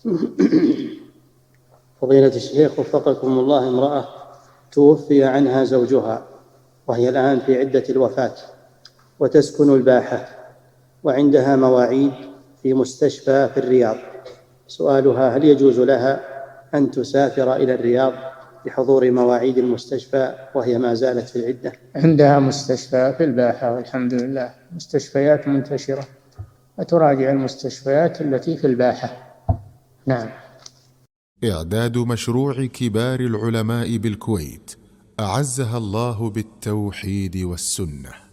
فضيلة الشيخ وفقكم الله، امرأة توفي عنها زوجها وهي الآن في عدة الوفاة وتسكن الباحة وعندها مواعيد في مستشفى في الرياض، سؤالها: هل يجوز لها أن تسافر إلى الرياض لحضور مواعيد المستشفى وهي ما زالت في العدة؟ عندها مستشفى في الباحة والحمد لله، مستشفيات منتشرة، وتراجع المستشفيات التي في الباحة. نعم. إعداد مشروع كبار العلماء بالكويت أعزها الله بالتوحيد والسنة.